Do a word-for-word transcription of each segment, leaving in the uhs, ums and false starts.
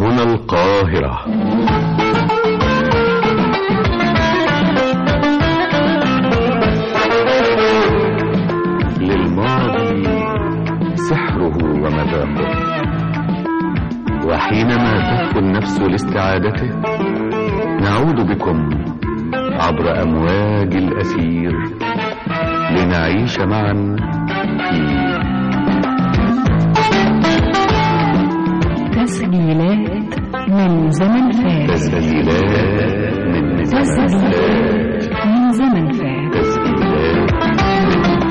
هنا القاهرة. للماضي سحره ومذاقه، وحينما تهفو النفس لاستعادته نعود بكم عبر أمواج الأثير لنعيش معا في تسجيلات من زمن فات. تسجيلات من زمن فات. من زمن فات. تسجيلات من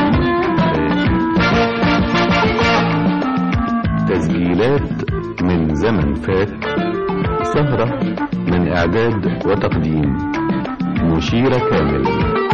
زمن فات. تسجيلات من زمن فات. سهرة من إعداد وتقديم مشيرة كامل.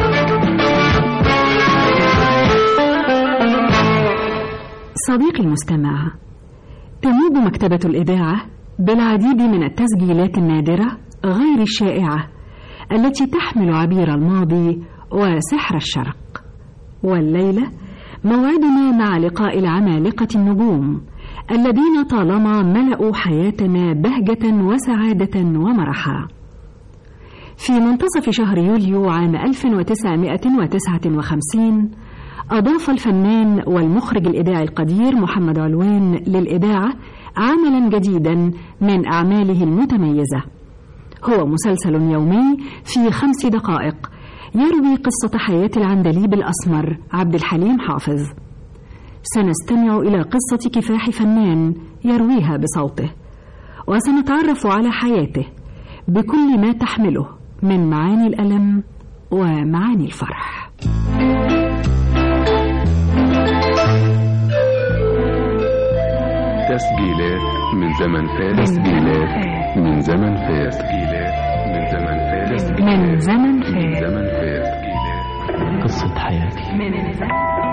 صديقي المستمع، تموج مكتبة الإذاعة بالعديد من التسجيلات النادرة غير الشائعة التي تحمل عبير الماضي وسحر الشرق. والليلة موعدنا مع لقاء العمالقة النجوم الذين طالما ملأوا حياتنا بهجة وسعادة ومرحا. في منتصف شهر يوليو عام ألف وتسعمائة وتسعة وخمسين أضاف الفنان والمخرج الإذاعي القدير محمد علوان للإذاعة عملا جديدا من أعماله المتميزة، هو مسلسل يومي في خمس دقائق يروي قصة حياة العندليب الأسمر عبد الحليم حافظ. سنستمع إلى قصة كفاح فنان يرويها بصوته، وسنتعرف على حياته بكل ما تحمله من معاني الألم ومعاني الفرح. تسجيلات من زمن فات. تسجيلات من زمن فات. تسجيلات من زمن فات. من زمن فات. من زمن فات. قصة حياتي. من زمن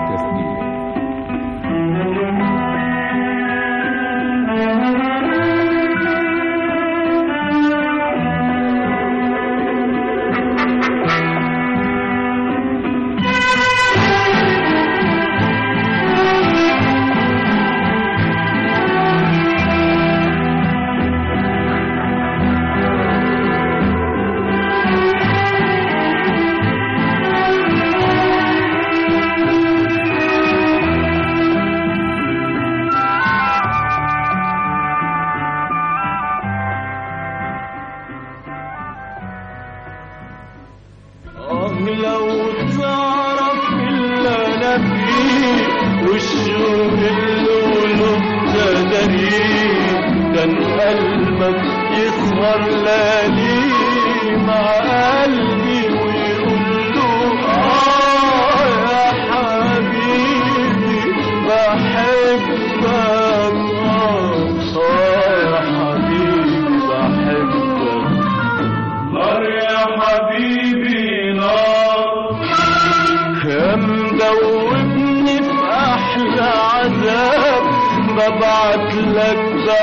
ببعت لك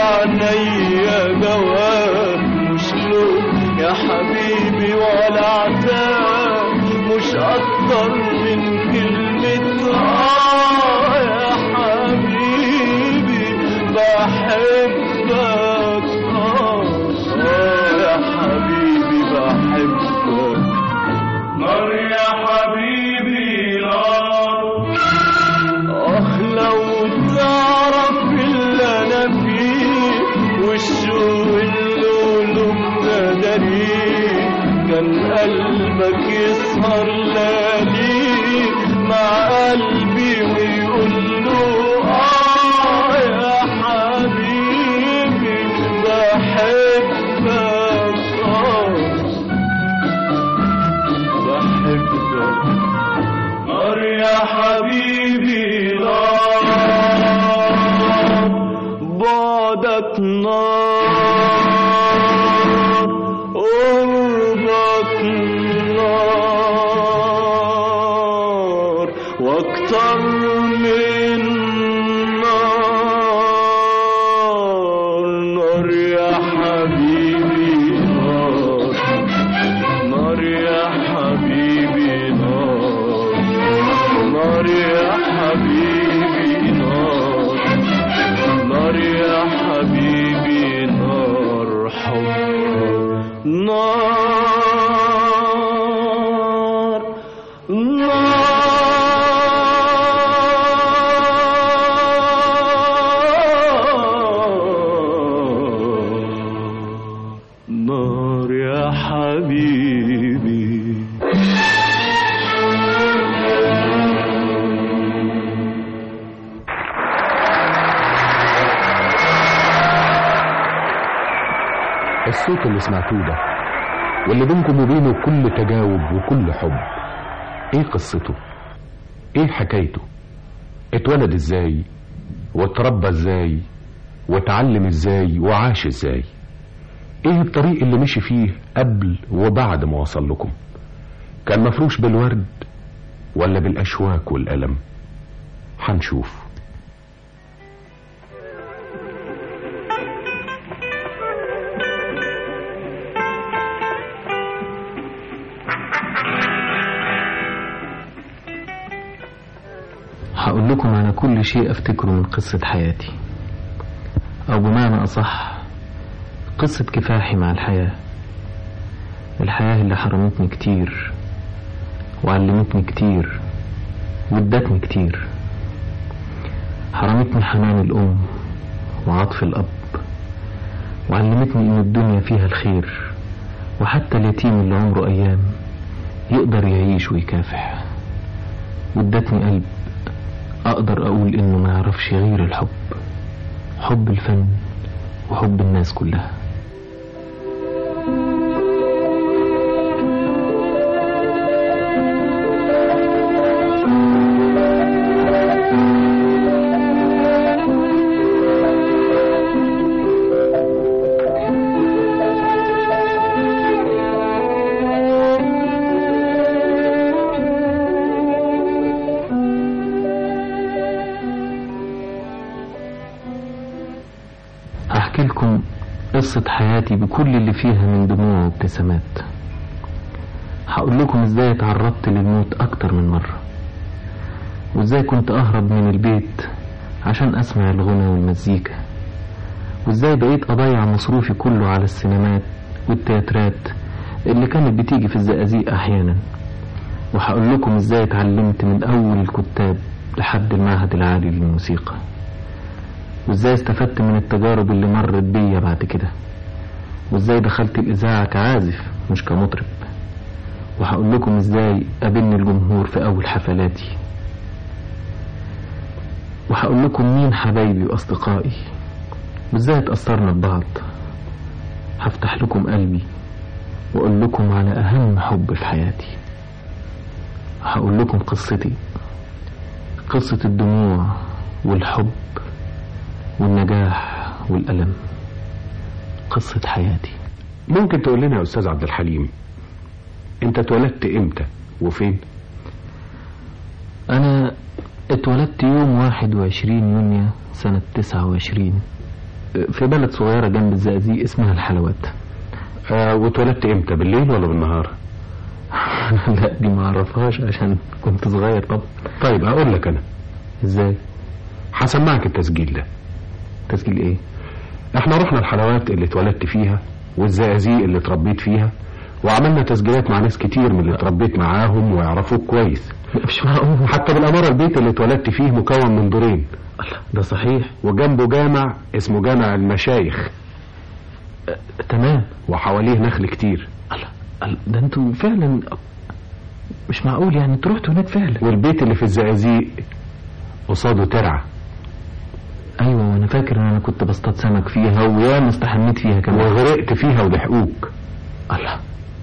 بعنيا جواب، مش لوم يا حبيبي ولا عتاب، مش أكتر من كلمة آه يا حبيبي بحبك. آه آه يا حبيبي بحبك. نار يا حبيبي نار. آه لو تعرف اللي أنا فيه والشوق اللي مداريه، كان قلبك يسهر ليالي مع قلبي ويقول له آه يا حبيبي بحبك. آه بحبك. نار يا حبيبي نار. بعدك نار، قربك نار، واكتر من نار. نار يا حبيبي نار. نار يا حبيبي نار. نار يا حبيبي نار. نار يا حبيبي نار. الصوت اللي سمعتوه ده واللي بينكم وبينه كل تجاوب وكل حب، ايه قصته؟ ايه حكايته؟ اتولد ازاي واتربى ازاي واتعلم ازاي وعاش ازاي؟ ايه الطريق اللي مشي فيه قبل وبعد ما وصل لكم؟ كان مفروش بالورد ولا بالاشواك والألم؟ هنشوف. هقول لكم على كل شيء افتكره من قصة حياتي، او بمعنى اصح قصة كفاحي مع الحياة. الحياة اللي حرمتني كتير وعلمتني كتير وادتني كتير. حرمتني حنان الأم وعطف الأب، وعلمتني إن الدنيا فيها الخير، وحتى اليتيم اللي عمره أيام يقدر يعيش ويكافح. وادتني قلب أقدر أقول إنه ما يعرفش غير الحب، حب الفن وحب الناس كلها. هحكي لكم قصة حياتي بكل اللي فيها من دموع وابتسامات. هقول لكم ازاي اتعرضت للموت اكتر من مرة، وازاي كنت اهرب من البيت عشان اسمع الغنى والمزيكا، وازاي بقيت اضيع مصروفي كله على السينمات والتياترات اللي كانت بتيجي في الزقازيق احيانا. وهقول لكم ازاي اتعلمت من اول الكتاب لحد المعهد العالي للموسيقى، وازاي استفدت من التجارب اللي مرت بيا بعد كده، وازاي دخلت الاذاعه كعازف مش كمطرب. وهقول لكم ازاي قابلني الجمهور في اول حفلاتي، وهقول لكم مين حبايبي واصدقائي، وازاي اتأثرنا ببعض. هفتح لكم قلبي واقول لكم على اهم حب في حياتي. هقول لكم قصتي، قصة الدموع والحب والنجاح والألم، قصة حياتي. ممكن تقول لنا يا أستاذ عبد الحليم، أنت اتولدت إمتى وفين؟ أنا اتولدت يوم واحد وعشرين يونيو سنة تسعة وعشرين في بلد صغيرة جنب الزقازيق اسمها الحلوات. آه واتولدت إمتى، بالليل ولا بالنهار؟ لا دي ما اعرفهاش عشان كنت صغير. طب طيب أقول لك أنا ازاي. هسمعك التسجيل ده. تسجيل ايه؟ احنا رحنا الحلوات اللي اتولدت فيها والزقازيق اللي اتربيت فيها، وعملنا تسجيلات مع ناس كتير من اللي اتربيت معاهم ويعرفوك كويس. مش معقول. حتى بالأمارة البيت اللي اتولدت فيه مكون من دورين. الله، ده صحيح. وجنبه جامع اسمه جامع المشايخ. أه، تمام. وحواليه نخل كتير. الله، ده انتوا فعلا مش معقول يعني انتوا رحتوا هناك فعلا. والبيت اللي في الزقازيق قصاده ترعة. ايوه، وانا فاكر ان انا كنت بصطاد سمك فيها وياما استحميت فيها كمان وغرقت فيها ولحقوك. الله،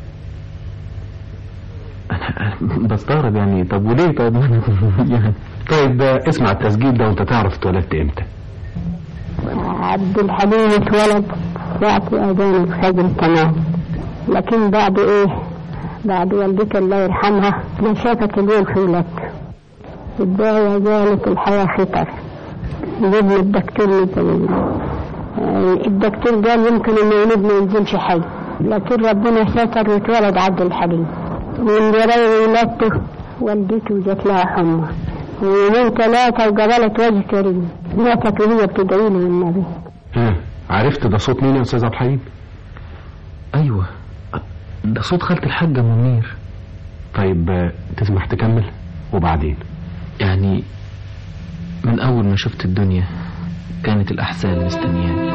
انا بستغرب يعني. طب وليه؟ طب يعني طيب اسمع التسجيل ده وانت تعرف اتولدت امتى. عبد الحليم اتولد وقت اذان الفجر تمام، لكن بعد ايه، بعد والدتي الله يرحمها ما شافت اليوم في ولادته. الداية جالت الحياة خطر، جبنا الدكتور مثلا، الدكتور قال يمكن ان الولد ما ينزلش حي، لكن ربنا ستر واتولد عبد الحليم. من جراي ولادته والدته جات لها حمى، ويومين ثلاثة وقبلت وجه كريم، ماتت وهي بتدعي له النبي. ها عرفت ده صوت مين يا استاذ عبد الحليم؟ ايوه، ده صوت خالة الحاجة منير. طيب تسمح تكمل وبعدين؟ يعني من اول ما شفت الدنيا كانت الاحزان مستنياني،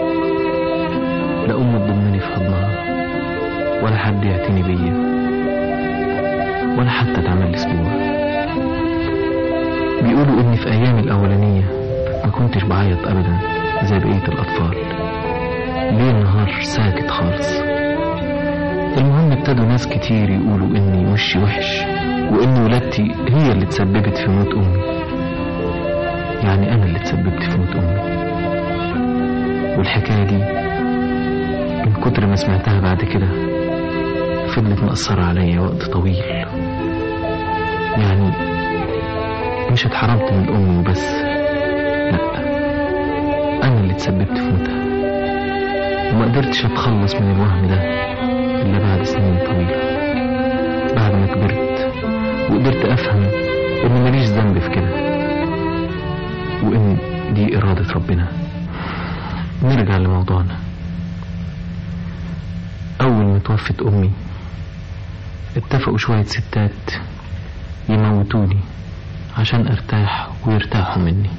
لا ام تضمني في حضنها ولا حد يعتني بيا ولا حتى تعمل لي اسبوع. بيقولوا اني في ايامي الاولانية ما كنتش بعيط ابدا زي بقية الاطفال، ليل نهار قرر ساكت خالص. المهم ابتدوا ناس كتير يقولوا اني وشي وحش وان ولادتي هي اللي تسببت في موت امي، يعني انا اللي تسببت في موت امي. والحكاية دي من كتر ما سمعتها بعد كده فضلت مأثرة عليا وقت طويل. يعني مش اتحرمت من امي وبس، لا، انا اللي تسببت في موتها، وما قدرتش اتخلص من الوهم ده إلا بعد سنين طويلة، بعد ما كبرت وقدرت أفهم إن ماليش ذنب في كده وإن دي إرادة ربنا. نرجع لموضوعنا. أول ما توفت أمي اتفقوا شوية ستات يموتوني عشان أرتاح ويرتاحوا مني.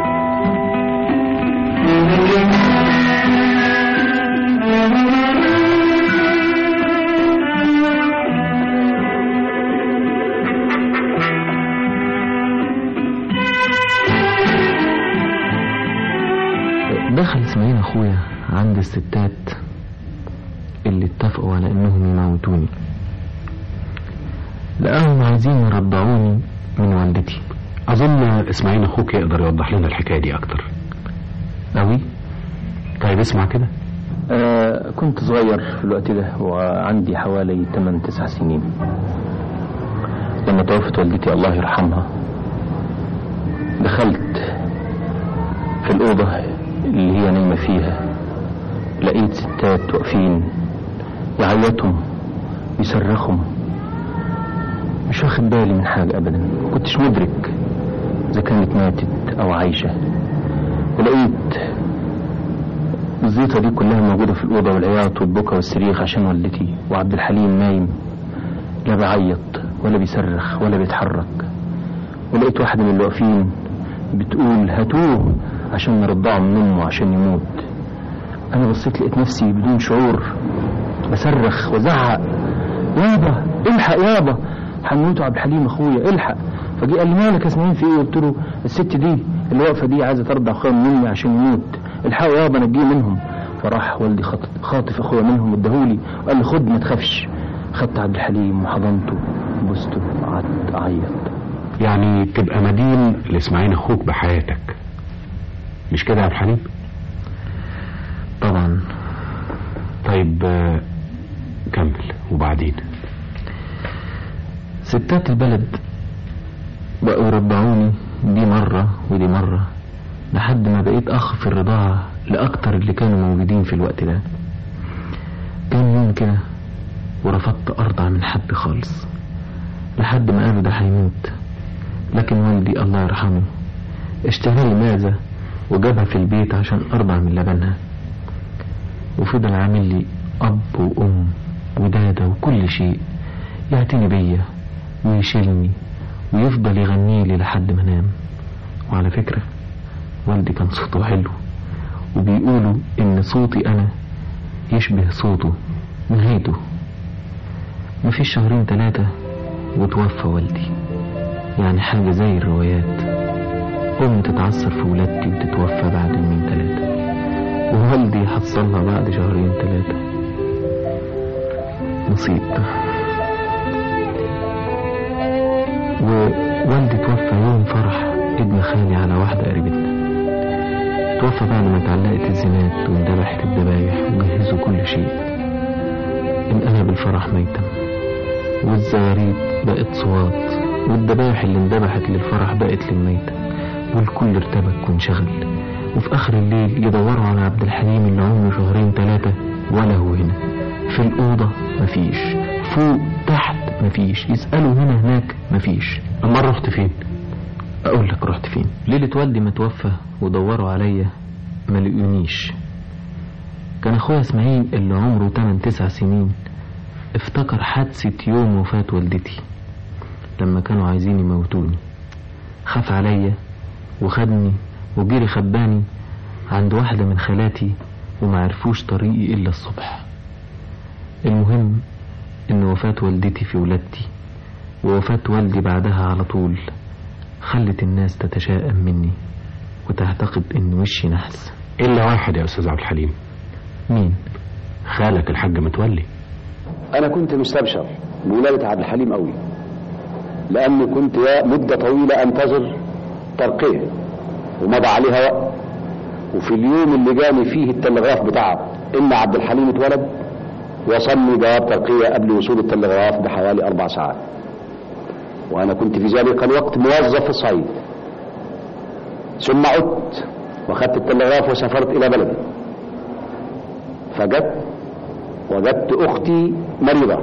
دخل اسماعيل اخويا عند الستات اللي اتفقوا على انهم يموتوني، لقاهم عايزين يرضعوني من والدتي. اظن اسماعيل اخوك يقدر يوضح لنا الحكايه دي اكتر. قوي؟ طيب اسمع كده. آه كنت صغير في الوقت ده وعندي حوالي تمانية تسعة سنين لما توفت والدتي الله يرحمها. دخلت في الأوضة اللي هي نايمة فيها، لقيت ستات واقفين يعيطهم يصرخهم. مش واخد بالي من حاجة أبدا، كنتش مدرك إذا كانت ماتت أو عايشة. ولقيت الزيطة دي كلها موجودة في الأوضة، والعياط والبكا والصريخ عشان والدتي، وعبد الحليم نايم لا بيعيط ولا بيصرخ ولا بيتحرك. ولقيت واحدة من اللي واقفين بتقول هاتوه عشان نرضعه من امه عشان يموت. انا بصيت لقيت نفسي بدون شعور بصرخ وزعق يابا الحق يابا حنوته عبد الحليم اخويا الحق. فجي قال لي مالك يا اسماعيل في ايه؟ قلت له الست دي اللي واقفه دي عايزه ترضع اخويا من امي عشان يموت، الحقوا يابا نجيه منهم. فراح والدي خاطف اخويا منهم واداهولي وقال لي خد ما تخافش. خدت عبد الحليم وحضنته وبوسته وقعدت اعيط. يعني تبقى مدين لاسماعيل اخوك بحياتك، مش كده يا عبد الحليم؟ طبعا. طيب كمل. وبعدين ستات البلد بقوا يرضعوني دي مرة ودي مرة لحد ما بقيت أخ في الرضاعة لأكتر اللي كانوا موجودين في الوقت ده. كان يوم كده ورفضت أرضع من حد خالص لحد ما قالوا ده هيموت، لكن والدي الله يرحمه اشترى لي معزة وجابها في البيت عشان أرضع من لبنها، وفضل عامل لي أب وأم ودادة وكل شيء، يعتني بيا ويشيلني ويفضل يغني لي لحد ما نام. وعلى فكرة والدي كان صوته حلو، وبيقولوا إن صوتي أنا يشبه صوته نهايته. مفيش شهرين ثلاثة وتوفى والدي، يعني حاجة زي الروايات، أم تتعثر في ولادتي وتتوفى بعد يومين ثلاثة، ووالدي حصلها بعد شهرين ثلاثة. نصيب. ووالدي توفى يوم فرح ابن خالي على واحدة قريبتنا. توفى بعد ما اتعلقت الزينات واندبحت الذبايح وجهزوا كل شيء. انقلب الفرح ميتم، والزغاريد بقت صوات، والذبايح اللي اندبحت للفرح بقت للميتة، والكل ارتبك وانشغل. وفي اخر الليل يدوروا على عبد الحليم اللي عمره شهرين ثلاثة ولا هو هنا. في الأوضة مفيش، فوق تحت مفيش، يسألوا هنا هناك مفيش. أما رحت فين؟ أقول لك رحت فين. ليلة والدي ما توفى ودوروا عليا ما لقونيش. كان أخويا اسماعيل اللي عمره تمن تسع سنين افتكر حادثة يوم وفاة والدتي لما كانوا عايزين يموتوني. خاف عليا وخدني وجري خباني عند واحدة من خالاتي ومعرفوش طريقي إلا الصبح. المهم إن وفاة والدتي في ولادتي ووفاة والدي بعدها على طول خلت الناس تتشائم مني وتعتقد إن وشي نحس. إلا واحد يا أستاذ عبد الحليم. مين؟ خالك الحاج متولي. انا كنت مستبشر بولادة عبد الحليم قوي، لاني كنت مدة طويلة انتظر ترقية ومضى عليها وقت، وفي اليوم اللي جاني فيه التلغراف بتاع ان عبد الحليم اتولد وصلني جواب ترقية قبل وصول التلغراف بحوالي اربع ساعات، وانا كنت في ذلك الوقت موظف في الصعيد. ثم عدت واخدت التلغراف وسافرت الى بلدي، فجت وجدت اختي مريضة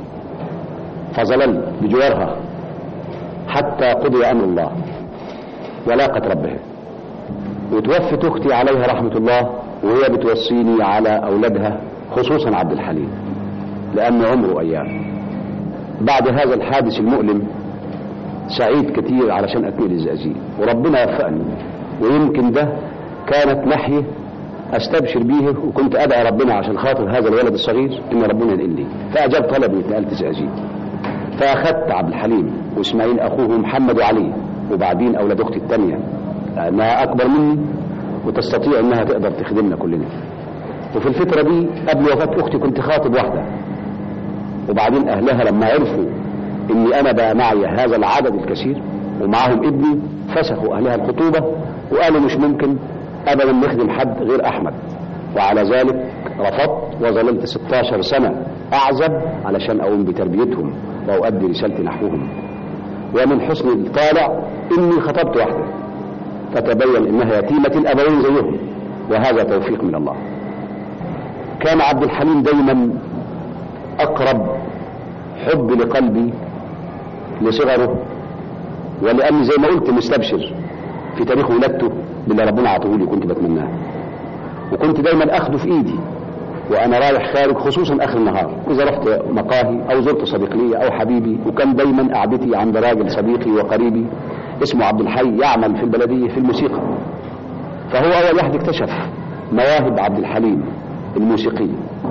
فظللت بجوارها حتى قضي امر الله ولاقت ربها، وتوفت اختي عليها رحمة الله وهي بتوصيني على اولادها خصوصا عبد الحليم لان عمره ايام. بعد هذا الحادث المؤلم سعيد كتير علشان اتنقل الزقازيق، وربنا وفقني، ويمكن ده كانت ناحية استبشر بيه، وكنت ادعي ربنا عشان خاطر هذا الولد الصغير ان ربنا ينقلني، فاجاب طلبي واتنقلت الزقازيق. فاخدت عبد الحليم واسماعيل اخوه محمد وعلي، وبعدين اولاد اختي الثانيه لانها اكبر مني وتستطيع انها تقدر تخدمنا كلنا. وفي الفتره دي قبل وفاه اختي كنت خاطب واحده، وبعدين اهلها لما عرفوا اني انا بقى معي هذا العدد الكثير ومعهم ابني فسخوا اهلها الخطوبه وقالوا مش ممكن ابدا نخدم حد غير احمد، وعلى ذلك رفضت وظللت ستاشر سنه اعزب علشان اقوم بتربيتهم واؤدي رسالتي نحوهم. ومن حسن الطالع اني خطبت واحده فتبين انها يتيمه الابوين زيهم، وهذا توفيق من الله. كان عبد الحليم دايما اقرب حب لقلبي لصغره، ولاني زي ما قلت مستبشر في تاريخ ولادته باللي ربنا عطوه لي كنت بتمناه، وكنت دايما اخده في ايدي وانا رايح خارج خصوصا اخر النهار، اذا رحت مقاهي او زرت صديق لي او حبيبي. وكان دايما قعدتي عند راجل صديقي وقريبي اسمه عبد الحي يعمل في البلديه في الموسيقى، فهو اول واحد اكتشف مواهب عبد الحليم الموسيقيه.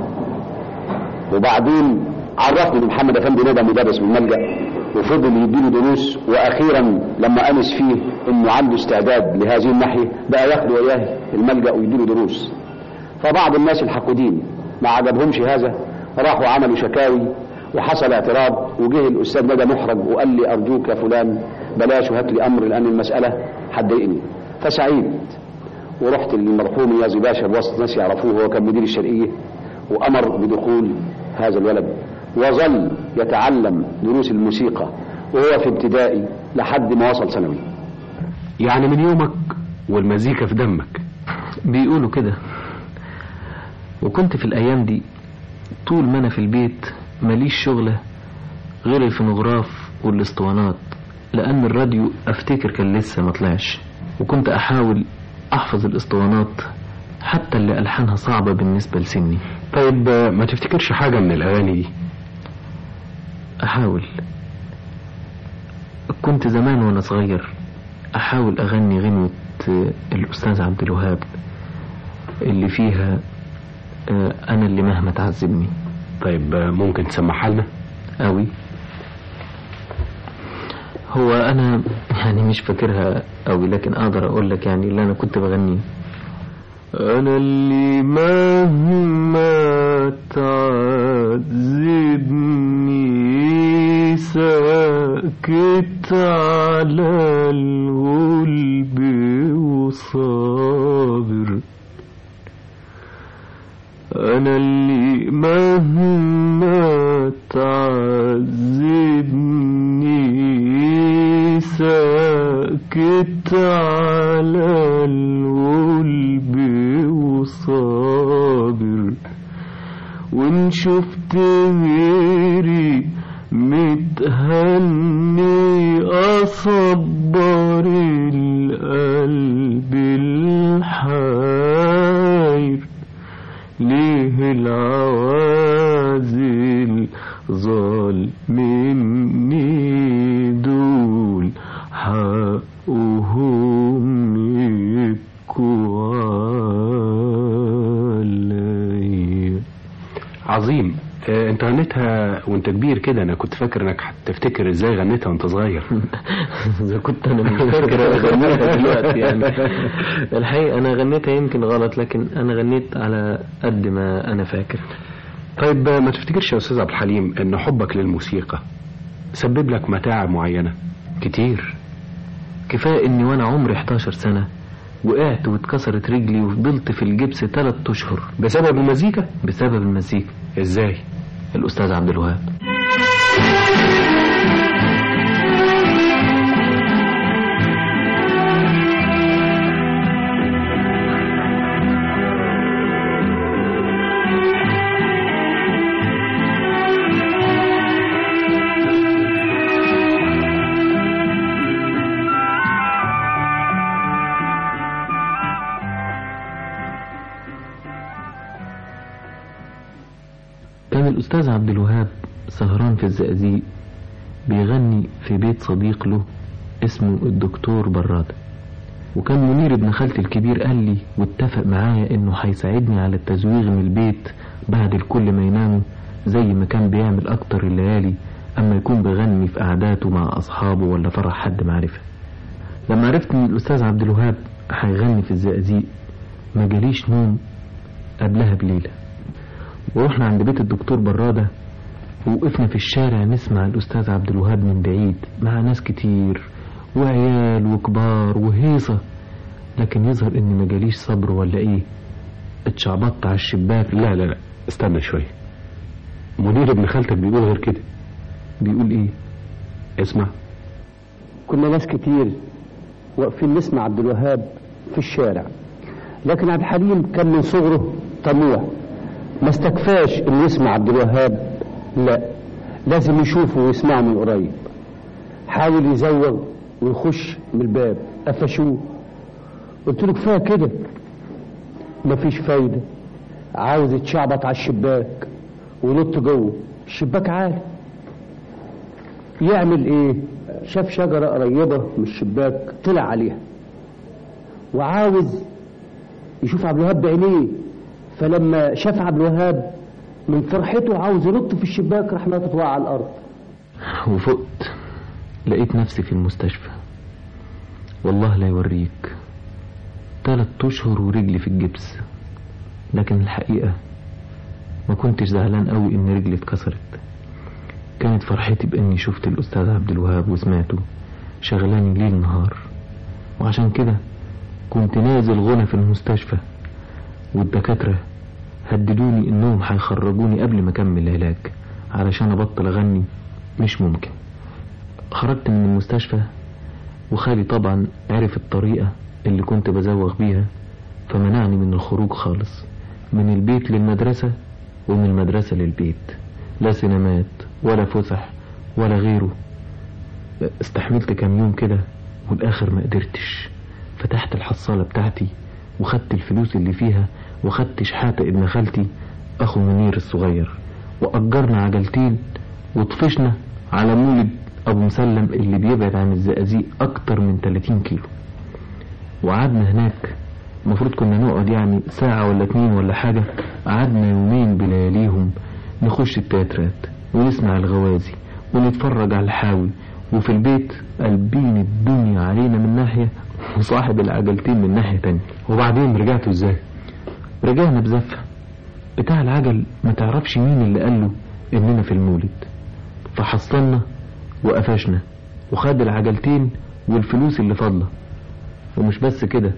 وبعدين عرفني بمحمد افندي ندى مدرس من الملجأ، وفضل يديله دروس، واخيرا لما انس فيه انه عنده استعداد لهذه الناحيه بقى ياخده وياه الملجأ ويديله دروس. فبعض الناس الحقودين ما عجبهمش هذا، راحوا عملوا شكاوي وحصل اعتراض، وجه الاستاذ ندى محرج وقال لي ارجوك يا فلان بلاش وهات لي امر لان المساله هتضايقني. فسعيد ورحت للمرحوم يازي باشا بوسط ناس يعرفوه، هو كان مدير الشرقيه، وامر بدخول هذا الولد، وظل يتعلم دروس الموسيقى وهو في ابتدائي لحد ما وصل ثانوي. يعني من يومك والمزيكا في دمك؟ بيقولوا كده. وكنت في الايام دي طول ما انا في البيت ماليش شغلة غير الفونوغراف والاسطوانات، لان الراديو افتكر كان لسه ما طلعش، وكنت احاول احفظ الاسطوانات حتى اللي الحانها صعبة بالنسبة لسني. طيب ما تفتكرش حاجة من الاغاني دي؟ احاول. كنت زمان وانا صغير احاول اغني غنوة الاستاذ عبد الوهاب اللي فيها انا اللي مهما تعذبني. طيب ممكن تسمعها لنا؟ قوي. هو انا يعني مش فاكرها قوي، لكن اقدر اقول لك يعني اللي انا كنت بغنيه. انا اللي مهما تعذبني ساكت على الغلب وصابر، أنا اللي مهما تعذبني ساكت على الغلب وصابر، وإن شفت غيري متهني أصبر القلب الحاير، ليه العوازل ظالمني دول حقهم يبكوا علي. عظيم. اه انت غنيتها وانت كبير كده، انا كنت فاكر انك هتفتكر ازاي غنيتها وانت صغير. اذا كنت انا مش فاكر غنيتها دلوقتي يعني. الحقيقة انا غنيتها يمكن غلط، لكن انا غنيت على قد ما انا فاكر. طيب ما تفتكرش يا أستاذ عبد الحليم إن حبك للموسيقى سبب لك متاعب معينة؟ كتير. كفاية إني وأنا عمري احداشر سنة وقعت واتكسرت رجلي وفضلت في الجبس ثلاث أشهر. بسبب المزيكا؟ بسبب المزيكا. إزاي؟ الأستاذ عبد الوهاب. كان الأستاذ عبد الوهاب سهران في الزقازيق بيغني في بيت صديق له اسمه الدكتور برادة، وكان منير ابن خالتي الكبير قال لي واتفق معايا انه هيساعدني على التزويغ من البيت بعد الكل ما يناموا زي ما كان بيعمل اكتر الليالي اما يكون بيغني في قعداته مع اصحابه ولا فرح حد معرفة. لما عرفت ان الأستاذ عبد الوهاب هيغني في الزقازيق ما جاليش نوم قبلها بليلة، ورحنا عند بيت الدكتور برادة ووقفنا في الشارع نسمع الأستاذ عبد الوهاب من بعيد مع ناس كتير وعيال وكبار وهيصة، لكن يظهر اني ما جاليش صبر ولا ايه، اتشعبطت على الشباك. لا لا لا استنى شوية، منير ابن خالتك بيقول غير كده. بيقول ايه؟ اسمع. كنا ناس كتير واقفين نسمع عبد الوهاب في الشارع، لكن عبد الحليم كان من صغره طموح، ما استكفاش انه يسمع عبد الوهاب، لا لازم يشوفه ويسمعه من قريب. حاول يزوغ ويخش من الباب، قفشوه. قلت له كفايه كده، مفيش فايده، عاوز يتشعبط على الشباك وينط جوه الشباك عالي. يعمل ايه؟ شاف شجره قريبه من الشباك طلع عليها وعاوز يشوف عبد الوهاب بعينيه، فلما شاف عبد الوهاب من فرحته عاوز ينط في الشباك راح ناطط وقع على الارض. وفقت لقيت نفسي في المستشفى، والله لا يوريك، ثلاث اشهر ورجلي في الجبس. لكن الحقيقة ما كنتش زعلان قوي ان رجلي اتكسرت، كانت فرحتي باني شفت الاستاذ عبد الوهاب وسمعته شغلاني ليل نهار، وعشان كده كنت نازل غنى في المستشفى، والدكاترة هددوني انهم هيخرجوني قبل ما اكمل العلاج علشان ابطل اغني. مش ممكن. خرجت من المستشفى وخالي طبعا عرف الطريقة اللي كنت بزوغ بيها، فمنعني من الخروج خالص، من البيت للمدرسة ومن المدرسة للبيت، لا سينمات ولا فسح ولا غيره. استحملت كام يوم كده والاخر ما قدرتش، فتحت الحصالة بتاعتي وخدت الفلوس اللي فيها وخدت شحاتة ابن خالتي اخو منير الصغير، واجرنا عجلتين وطفشنا على مولد ابو مسلم اللي بيبعد عن الزقازيق اكتر من ثلاثين كيلو، وقعدنا هناك. المفروض كنا نقعد يعني ساعة ولا اتنين ولا حاجة، قعدنا يومين بلياليهم نخش التياترات ونسمع الغوازي ونتفرج على الحاوي، وفي البيت قلبين الدنيا علينا من ناحية وصاحب العجلتين من ناحية تانية. وبعدين رجعتوا ازاي؟ رجعنا بزفة. بتاع العجل ما تعرفش مين اللي قاله اننا في المولد، فحصلنا وقفشنا وخد العجلتين والفلوس اللي فاضله، ومش بس كده،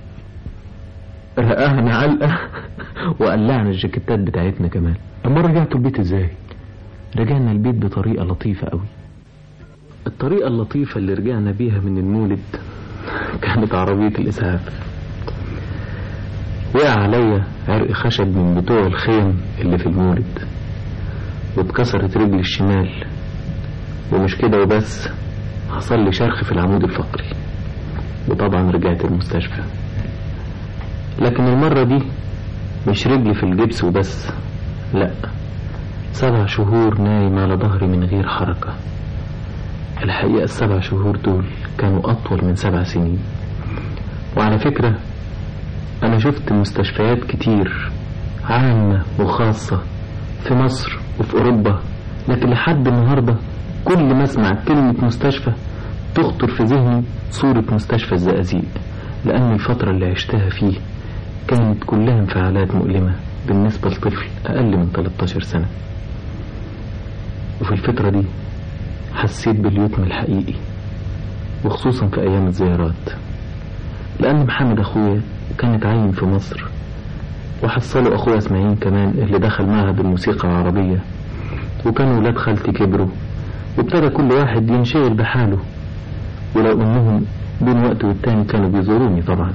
رقانا علقة وقلعنا الجاكيتات بتاعتنا كمان. اما رجعتوا البيت ازاي؟ رجعنا البيت بطريقة لطيفة قوي. الطريقة اللطيفة اللي رجعنا بيها من المولد كانت عربية الإسعاف. وقع عليا عرق خشب من بتوع الخيم اللي في المولد، واتكسرت رجلي الشمال، ومش كده وبس، حصل لي شرخ في العمود الفقري، وطبعا رجعت المستشفى. لكن المرة دي مش رجلي في الجبس وبس، لا، سبع شهور نايم على ظهري من غير حركة. الحقيقة السبع شهور دول كانوا أطول من سبع سنين. وعلى فكرة أنا شفت مستشفيات كتير عامة وخاصة في مصر وفي أوروبا، لكن لحد النهاردة كل ما أسمع كلمة مستشفى تخطر في ذهني صورة مستشفى الزقازيق، لأن الفترة اللي عشتها فيه كانت كلها انفعالات مؤلمة بالنسبة لطفل أقل من ثلاثة عشر سنة. وفي الفترة دي حسيت باليتم الحقيقي، وخصوصا في أيام الزيارات، لأن محمد أخويا كان اتعين في مصر، وحصلوا أخويا اسماعيل كمان اللي دخل معهد الموسيقى العربية، وكانوا ولاد خالتي كبروا وابتدى كل واحد ينشغل بحاله، ولو أنهم بين وقت والتاني كانوا بيزوروني طبعا.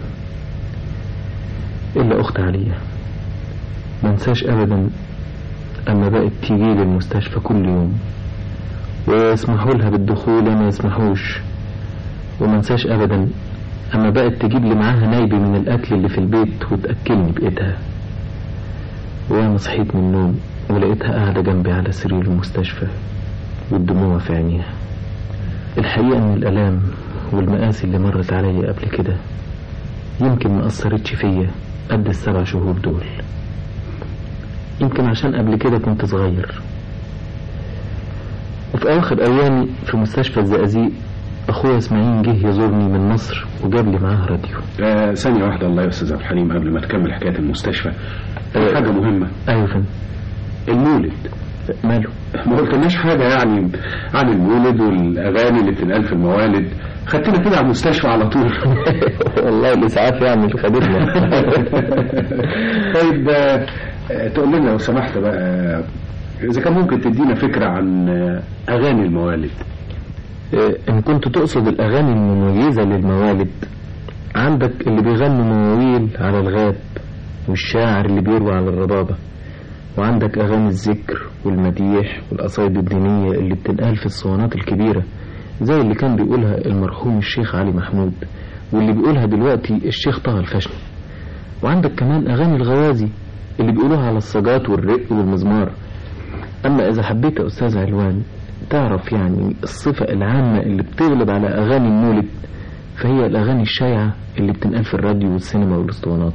إلا أخت عليا منساش أبدا أما بقت تيجي للمستشفى كل يوم، ويسمحوا لها بالدخول وما يسمحوش، ومنساش أبدا أما بقت تجيب لي معاها نايبي من الأكل اللي في البيت وتأكلني بإيدها. وأنا صحيت من النوم ولقيتها قاعدة جنبي على سرير المستشفى والدموع في عينيها. الحقيقة أن الألام والمآسي اللي مرت عليا قبل كده يمكن ما أثرتش فيا قد السبع شهور دول، يمكن عشان قبل كده كنت صغير. وفي أواخر أيامي في مستشفى الزقازيق أخويا اسماعيل جه يزورني من مصر وجاب لي معاه راديو. آه ثانية واحدة الله يا أستاذ عبد الحليم، قبل ما تكمل حكاية المستشفى آه حاجة مهمة. أيوة فندم. المولد ماله؟ ما قلتلناش حاجة يعني عن المولد والأغاني اللي بتنقال في الموالد، خدتنا كده على المستشفى على طول. والله الإسعاف يعني اللي خدتنا. طيب تقول لنا لو سمحت بقى إذا كان ممكن تدينا فكرة عن أغاني الموالد. إن كنت تقصد الأغاني المميزة للموالد، عندك اللي بيغنوا مواويل على الغاب، والشاعر اللي بيروي على الربابة، وعندك أغاني الذكر والمديح والقصايد الدينية اللي بتنقال في الصوانات الكبيرة زي اللي كان بيقولها المرحوم الشيخ علي محمود، واللي بيقولها دلوقتي الشيخ طه الفشني. وعندك كمان أغاني الغوازي اللي بيقولوها على الصاجات والرق والمزمار. أما إذا حبيت يا أستاذ علوان تعرف يعني الصفة العامة اللي بتغلب على أغاني المولد، فهي الأغاني الشايعة اللي بتنقال في الراديو والسينما والاسطوانات.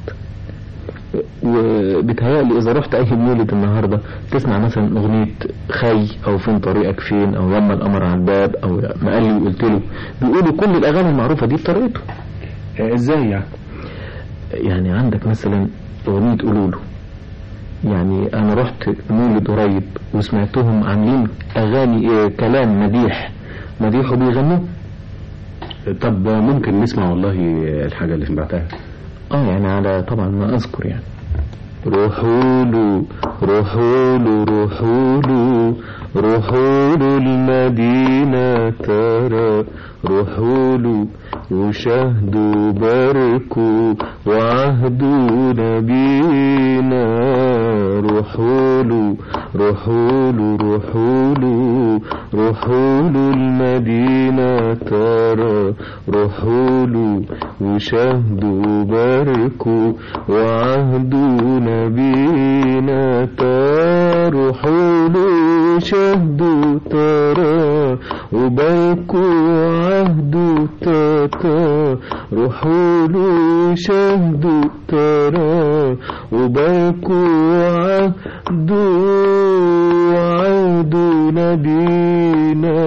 وبتهيألي إذا رحت أي مولد النهاردة تسمع مثلا أغنية خي أو فين طريقك فين أو يما القمر على الباب أو ما قال لي وقلت له، بيقولوا كل الأغاني المعروفة دي بطريقته. إزاي يعني؟ يعني عندك مثلا أغنية قولوله، يعني أنا رحت مولد قريب وسمعتهم عاملين أغاني إيه كلام مديح مديح وبيغنوا. طب ممكن نسمع والله الحاجة اللي سمعتها؟ اه يعني على طبعا ما أذكر يعني. روحولو روحولو روحولو روحولو المدينة ترى، روحولو وشهدوا باركوا وعهدوا نبينا. روحولو روحولو روحولو روحولو المدينة ترى، روحولو وشهدوا باركوا وعهدوا نبينا. روحولو شهدوا ترى وباركوا وعهدوا تاتا. روحولو شهدوا ترى وباركوا وعهدوا وعهدوا نبينا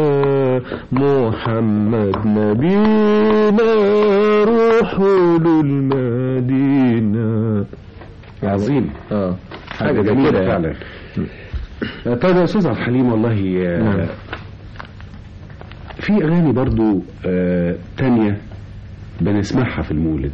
محمد نبينا. روحولو المدينة. عظيم. اه حاجة جميلة فعلا. طيب يا أستاذ عبد الحليم والله نعم. في أغاني برضو آه تانية بنسمعها في المولد.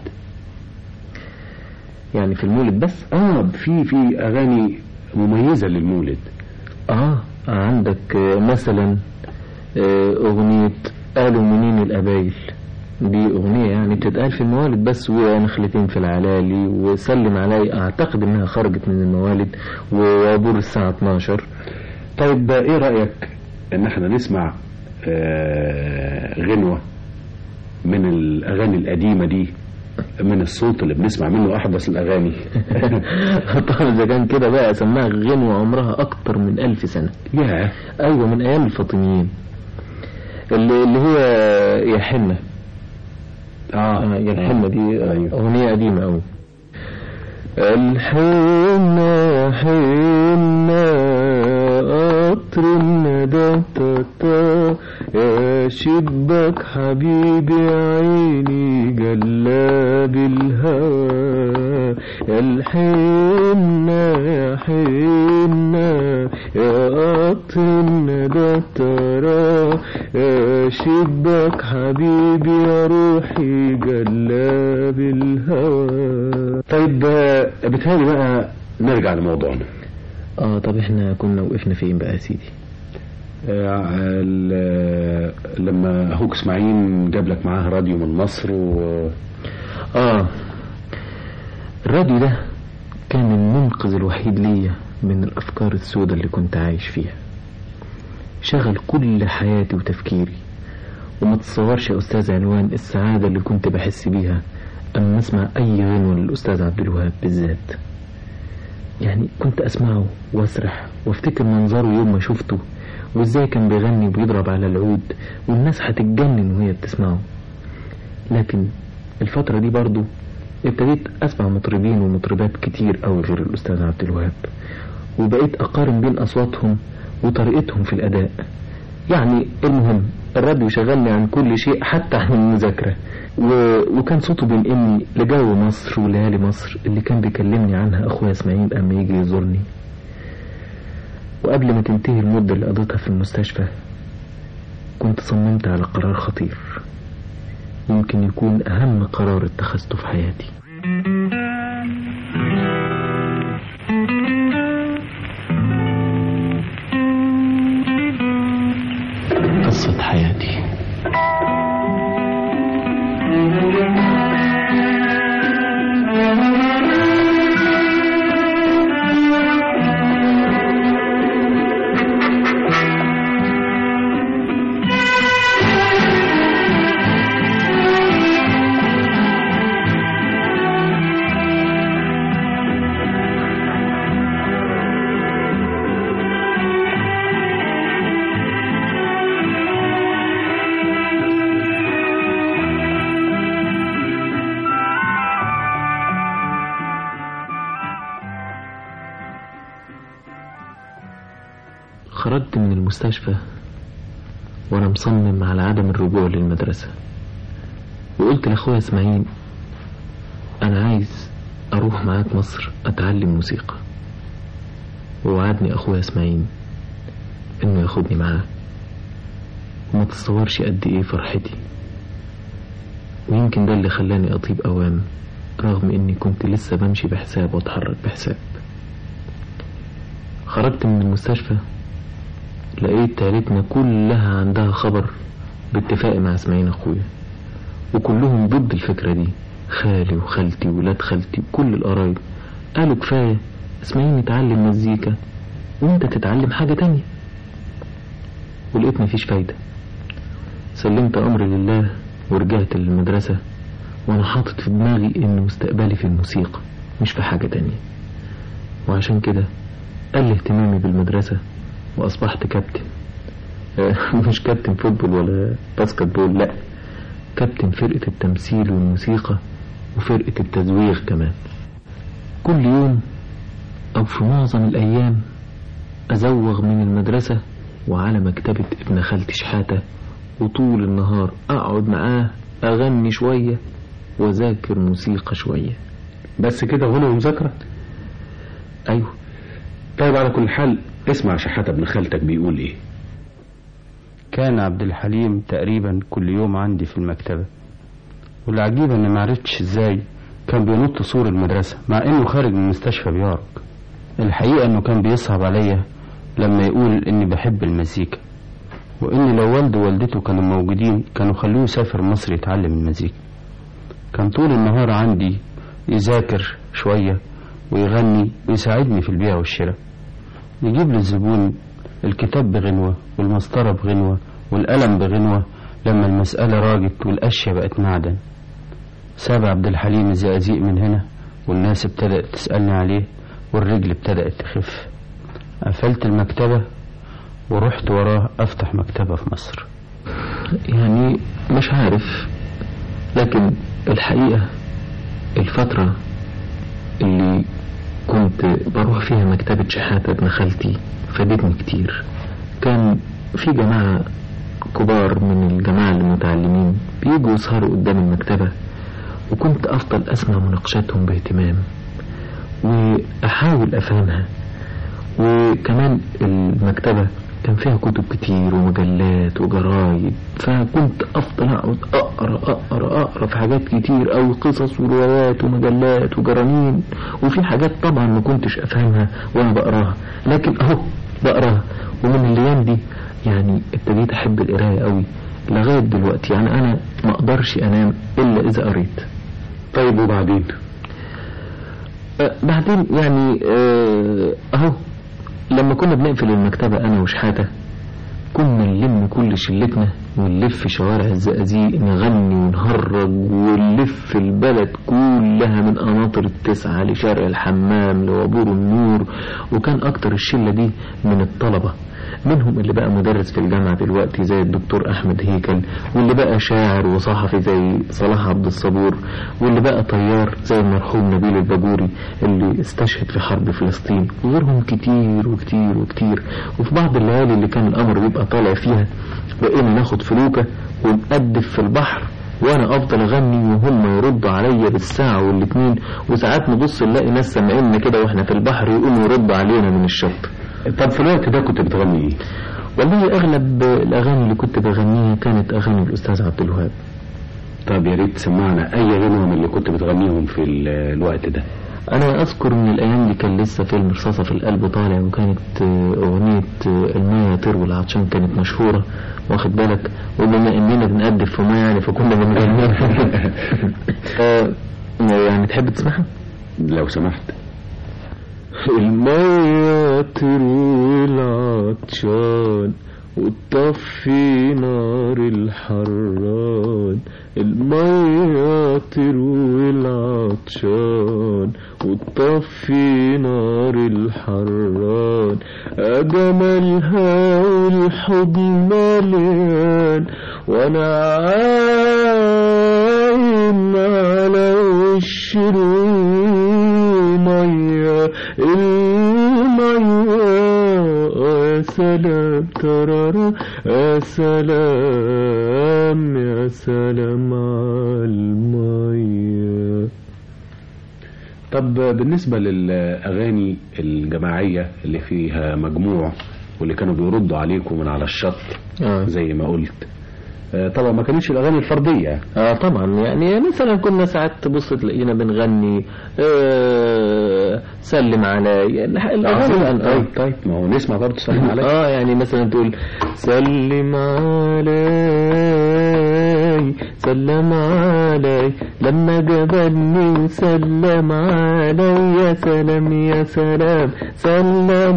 يعني في المولد بس؟ اه في في أغاني مميزة للمولد. اه عندك مثلا أغنية قالوا منين القبايل، دي أغنية يعني بتتقال في الموالد بس، ونخلتين في العلالي وسلم علي، أعتقد إنها خرجت من الموالد، وعبور الساعة اتناشر. طيب إيه رأيك إن احنا نسمع آه غنوة من الأغاني القديمة دي، من الصوت اللي بنسمع منه أحدث الأغاني؟ طبعا إذا كان كده بقى أسمعها غنوة عمرها أكتر من ألف سنة. ياه. أيوة من أيام الفاطميين، اللي, اللي هو يا حنة. آه يا الحنة دي أيوة. أغنية قديمة أوي. الحنة حنة قطر الندى تاتا، يا شبك حبيبي عيني جلاب الهوى. الحنة فينا يا قطرنا ده ترى يا شباك حبيبي يا روحي جلاب الهوى. طيب بتهيألي بقى نرجع لموضوعنا. اه طب احنا كنا وقفنا فين بقى يا سيدي؟ آه لما اخوك اسماعيل جاب لك معاه راديو من مصر و... اه الراديو ده كان المنقذ الوحيد ليا من الافكار السوداء اللي كنت عايش فيها. شغل كل حياتي وتفكيري، وما تتصورش يا استاذ علوان السعادة اللي كنت بحس بيها اما اسمع اي غنوة للاستاذ عبد الوهاب بالذات. يعني كنت اسمعه واسرح وافتكر منظره يوم ما شفته وازاي كان بيغني وبيضرب على العود والناس هتتجنن وهي بتسمعه. لكن الفترة دي برضو ابتديت اسمع مطربين ومطربات كتير قوي غير الاستاذ عبد الوهاب، وبقيت اقارن بين اصواتهم وطريقتهم في الاداء. يعني المهم الراديو شغلني عن كل شيء حتى عن المذاكرة، و... وكان صوته بينقلني لجو مصر وليالي مصر اللي كان بيكلمني عنها اخويا اسماعيل اما يجي يزورني. وقبل ما تنتهي المدة اللي قضيتها في المستشفى كنت صممت على قرار خطير يمكن يكون اهم قرار اتخذته في حياتي. قصة حياتي. خرجت من المستشفى وانا مصمم على عدم الرجوع للمدرسة، وقلت لاخويا اسماعيل انا عايز اروح معاك مصر اتعلم موسيقى. ووعدني اخويا اسماعيل انه ياخدني معاه، وما تتصورش قد ايه فرحتي. ويمكن ده اللي خلاني اطيب اوام رغم اني كنت لسه بمشي بحساب واتحرك بحساب. خرجت من المستشفى لقيت عيلتنا كلها عندها خبر باتفاق مع اسماعيل اخويا، وكلهم ضد الفكرة دي. خالي وخالتي وولاد خالتي وكل القرايب قالوا كفاية اسماعيل يتعلم مزيكا وانت تتعلم حاجة تانية. ولقيت مفيش فايدة، سلمت امري لله ورجعت للمدرسة وانا حاطط في دماغي ان مستقبلي في الموسيقى مش في حاجة تانية. وعشان كده قل اهتمامي بالمدرسة واصبحت كابتن. مش كابتن فوتبول ولا باسكت بول، لا، كابتن فرقة التمثيل والموسيقى وفرقة التزويغ كمان. كل يوم او في معظم الايام ازوغ من المدرسة وعلى مكتبة ابن خالتي شحاتة، وطول النهار اقعد معاه اغني شوية وذاكر موسيقى شوية. بس كده غنى ومذاكرة؟ ايوه. طيب على كل حال اسمع شحاتة ابن خالتك بيقول ايه. كان عبد الحليم تقريبا كل يوم عندي في المكتبة، والعجيب اني معرفتش ازاي كان بينط سور المدرسة مع انه خارج من المستشفى بيعرق. الحقيقة انه كان بيصعب عليا لما يقول اني بحب المزيكا، واني لو والده ووالدته كانوا موجودين كانوا خلوه يسافر مصر يتعلم المزيكا. كان طول النهار عندي يذاكر شوية ويغني ويساعدني في البيع والشراء، يجيب للزبون الكتاب بغنوة والمسطرة بغنوة والقلم بغنوة لما المسألة راجت والأشياء بقت معدن. ساب عبد الحليم الزقازيق من هنا والناس ابتدأت تسألني عليه والرجل ابتدأت تخف. قفلت المكتبة ورحت وراه أفتح مكتبة في مصر. يعني مش عارف، لكن الحقيقة الفترة اللي كنت بروح فيها مكتبة شحاتة ابن خالتي فادتني كتير. كان في جماعة كبار من الجماعة المتعلمين بيجوا يسهروا قدام المكتبة، وكنت أفضل أسمع مناقشاتهم باهتمام وأحاول أفهمها. كمان المكتبة كان فيها كتب كتير ومجلات وجرايد، فكنت أفضل أقعد أقرأ أقرأ أقرأ في حاجات كتير أو قصص وروايات ومجلات وجرانين، وفي حاجات طبعا ما كنتش أفهمها وأنا بقراها، لكن أهو بقراها. ومن الأيام دي يعني ابتديت أحب القراية قوي لغاية دلوقتي، يعني أنا ما أقدرش أنام إلا إذا قريت. طيب وبعدين؟ أه بعدين يعني أه أهو لما كنا بنقفل المكتبة أنا وشحاتة كنا نلم كل شلتنا ونلف شوارع الزقازيق نغني ونهرج ونلف البلد كلها من قناطر التسعة لشارع الحمام لوابور النور. وكان أكتر الشلة دي من الطلبة، منهم اللي بقى مدرس في الجامعة دلوقتي زي الدكتور أحمد هيكل، واللي بقى شاعر وصحفي زي صلاح عبد الصبور، واللي بقى طيار زي المرحوم نبيل الباجوري اللي استشهد في حرب فلسطين، وغيرهم كتير وكتير وكتير. وفي بعض الليالي اللي كان الأمر بيبقى طالع فيها بقينا ناخد فلوكة ونقدف في البحر، وانا افضل اغني وهم يردوا عليا بالساعة والاتنين، وساعات نبص نلاقي ناس سامعيننا كده واحنا في البحر يقوموا يردوا علينا من الشط. طب في الوقت ده كنت بتغني ايه؟ والله اغلب الاغاني اللي كنت بغنيها كانت اغاني الاستاذ عبد الوهاب. طب يا ريت تسمعنا اي غنوة من اللي كنت بتغنيهم في الوقت ده. انا اذكر من الايام دي كان لسه فيلم رصاصة في القلب طالع، وكانت اغنية المية تروي العطشان كانت مشهورة، واخد بالك، وبما اننا بنقدف في مية يعني فكنا بنغنيها. يعني تحب تسمعها؟ لو سمحت. المية تروي العطشان وتطفي نار الحران، المية تروي العطشان وتطفي نار الحران، أجملها والحضن مليان وانا عايم على وش المية، المية يا سلام ترارا يا سلام يا سلام على المية. طب بالنسبة للأغاني الجماعية اللي فيها مجموع واللي كانوا بيردوا عليكم من على الشط آه. زي ما قلت، طبعا ما كانتش الأغاني الفردية. اه طبعا، يعني مثلا كنا ساعات تبص تلاقينا بنغني آه سلم علي الأغاني. آه طيب طيب ما هو نسمع برضه سلم علي. اه يعني مثلا تقول سلم علي سلم علي لما جبلني وسلم علي يا سلام يا سلام سلم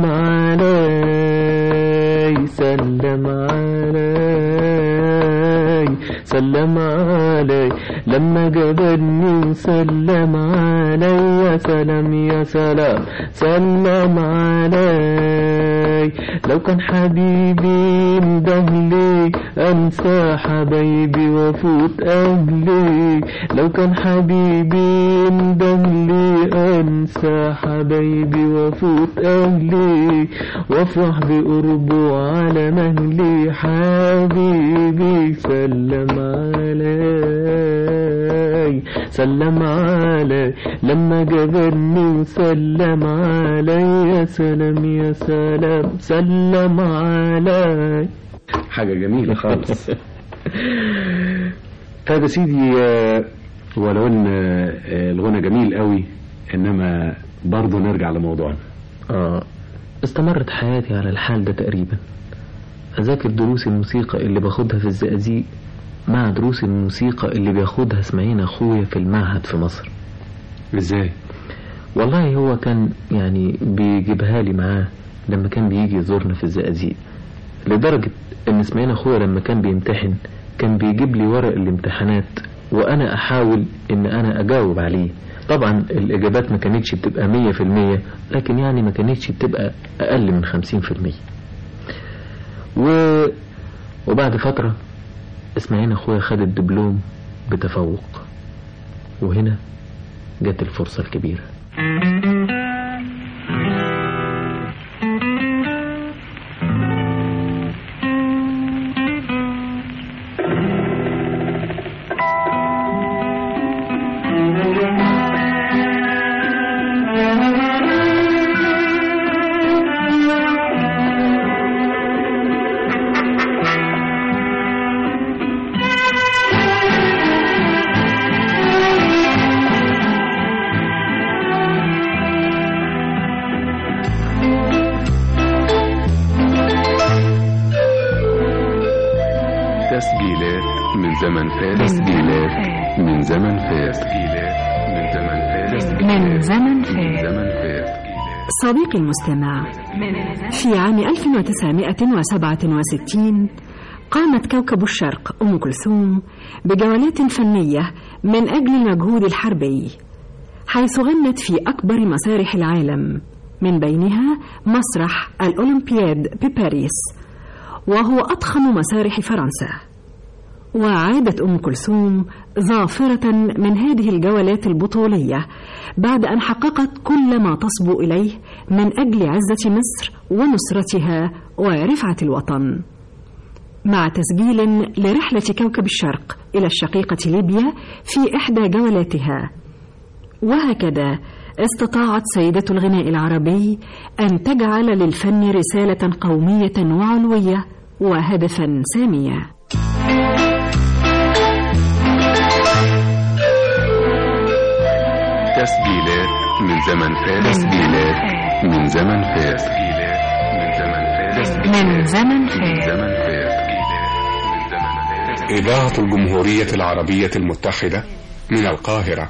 علي سلم علي سلم علي لما جبلني وسلم علي يا سلام يا سلام سلم علي. لو كان حبيبي مدهلي انسى حبايبي وافوت اهلي، لو كان حبيبي مدهلي انسى حبايبي وافوت اهلي، وافرح بقربه على مهلي حبيبي سلم علي سلم علي لما جبرني وسلم علي يا سلام يا سلام سلم علي. حاجة جميلة خالص. طيب يا سيدي، ولو ان الغنى جميل قوي انما برضه نرجع لموضوعنا. اه استمرت حياتي على الحال ده تقريبا، اذاكر دروس الموسيقى اللي باخدها في الزقازيق مع دروس الموسيقى اللي بياخدها اسماعيل اخويا في المعهد في مصر. ازاي؟ والله هو كان يعني بيجيبها لي معاه لما كان بيجي يزورنا في الزقازيق، لدرجة ان اسماعيل اخويا لما كان بيمتحن كان بيجيب لي ورق الامتحانات وانا احاول ان انا اجاوب عليه. طبعا الاجابات ما كانتش بتبقى مية في المية، لكن يعني ما كانتش بتبقى اقل من خمسين في المية. و... وبعد فترة اسماعيل اخويا خد الدبلوم بتفوق، وهنا جت الفرصة الكبيرة. من زمن فات. تسجيلات من زمن فات. تسجيلات من زمن فات. من زمن من فات. زمن فات. صديقي المستمع، في عام ألف وتسعمائة وسبعة وستين قامت كوكب الشرق أم كلثوم بجولات فنية من أجل المجهود الحربي، حيث غنت في أكبر مسارح العالم، من بينها مسرح الأولمبياد بباريس، وهو أضخم مسارح فرنسا. وعادت أم كلثوم ظافرة من هذه الجولات البطولية بعد أن حققت كل ما تصبو إليه من أجل عزة مصر ونصرتها ورفعة الوطن، مع تسجيل لرحلة كوكب الشرق إلى الشقيقة ليبيا في إحدى جولاتها. وهكذا استطاعت سيدة الغناء العربي أن تجعل للفن رسالة قومية وعلوية وهدفا ساميا. تسجيلات من زمن فات. تسجيلات من زمن فات. تسجيلات من زمن فات. من زمن فات. من زمن فات. إذاعة الجمهورية العربية المتحدة من القاهرة.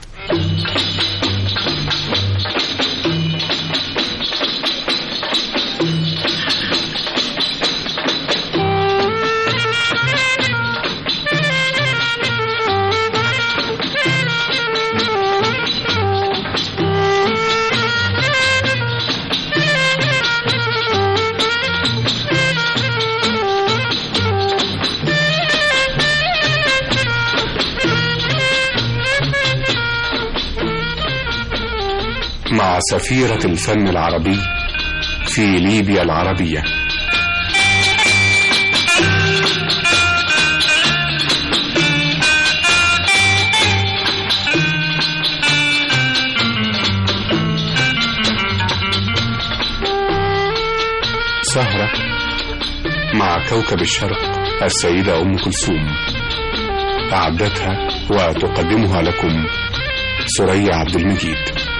مع سفيرة الفن العربي في ليبيا العربية. سهرة مع كوكب الشرق السيدة أم كلثوم، أعدتها وتقدمها لكم سرية عبد المجيد.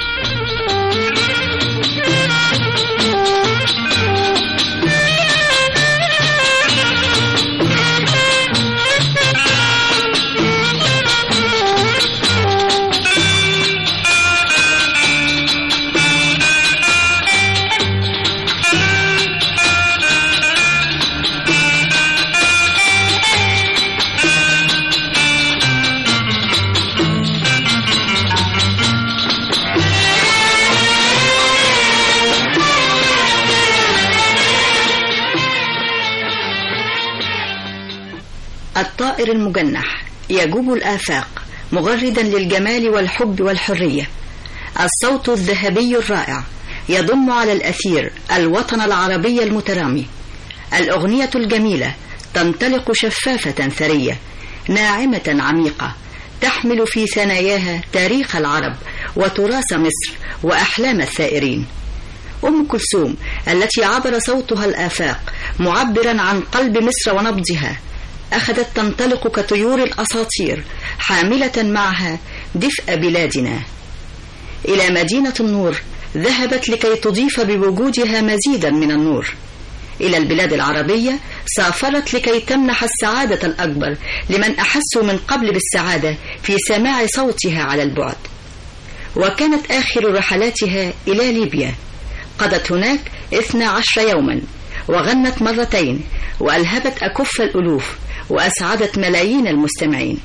الطائر المجنح يجوب الآفاق مغردا للجمال والحب والحرية. الصوت الذهبي الرائع يضم على الأثير الوطن العربي المترامي. الأغنية الجميلة تنطلق شفافة ثرية ناعمة عميقة، تحمل في ثناياها تاريخ العرب وتراث مصر وأحلام الثائرين. أم كلثوم التي عبر صوتها الآفاق معبرا عن قلب مصر ونبضها، أخذت تنطلق كطيور الأساطير حاملة معها دفء بلادنا. إلى مدينة النور ذهبت لكي تضيف بوجودها مزيدا من النور. إلى البلاد العربية سافرت لكي تمنح السعادة الأكبر لمن أحسوا من قبل بالسعادة في سماع صوتها على البعد. وكانت آخر رحلاتها إلى ليبيا، قضت هناك اثنا عشر يوما، وغنت مرتين، وألهبت أكف الألوف، وأسعدت ملايين المستمعين.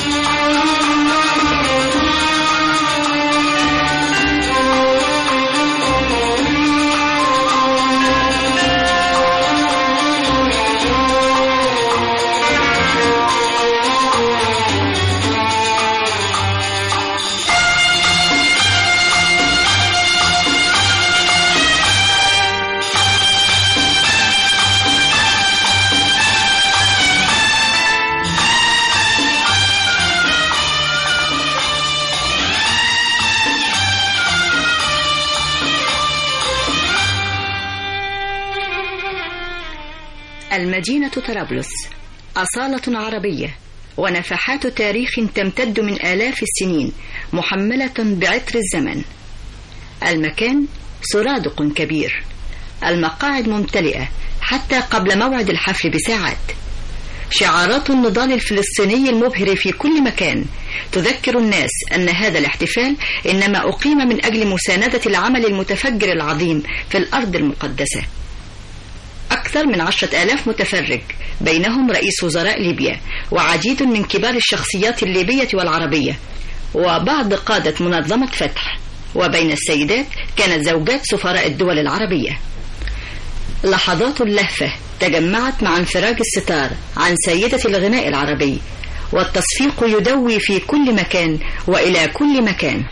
المدينة طرابلس أصالة عربية ونفحات تاريخ تمتد من آلاف السنين محملة بعطر الزمن. المكان سرادق كبير، المقاعد ممتلئة حتى قبل موعد الحفل بساعات. شعارات النضال الفلسطيني المبهر في كل مكان تذكر الناس أن هذا الاحتفال إنما أقيم من أجل مساندة العمل المتفجر العظيم في الأرض المقدسة. أكثر من عشرة آلاف متفرج، بينهم رئيس وزراء ليبيا وعديد من كبار الشخصيات الليبية والعربية وبعض قادة منظمة فتح، وبين السيدات كانت زوجات سفراء الدول العربية. لحظات اللهفة تجمعت مع انفراج الستار عن سيدة الغناء العربي، والتصفيق يدوي في كل مكان وإلى كل مكان.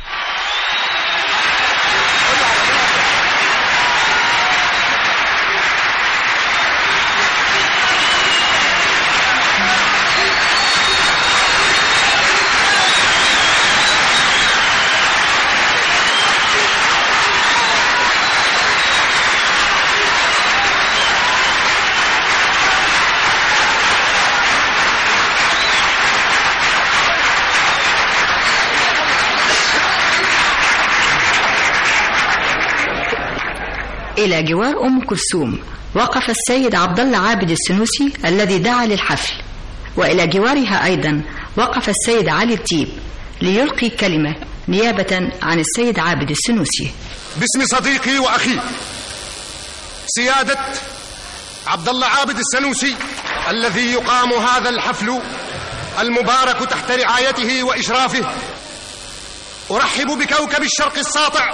إلى جوار أم كلثوم وقف السيد عبد الله عابد السنوسي الذي دعا للحفل، وإلى جوارها أيضا وقف السيد علي الديب ليلقي كلمة نيابة عن السيد عابد السنوسي. باسم صديقي وأخي سيادة عبد الله عابد السنوسي الذي يقام هذا الحفل المبارك تحت رعايته وإشرافه، أرحب بكوكب الشرق الساطع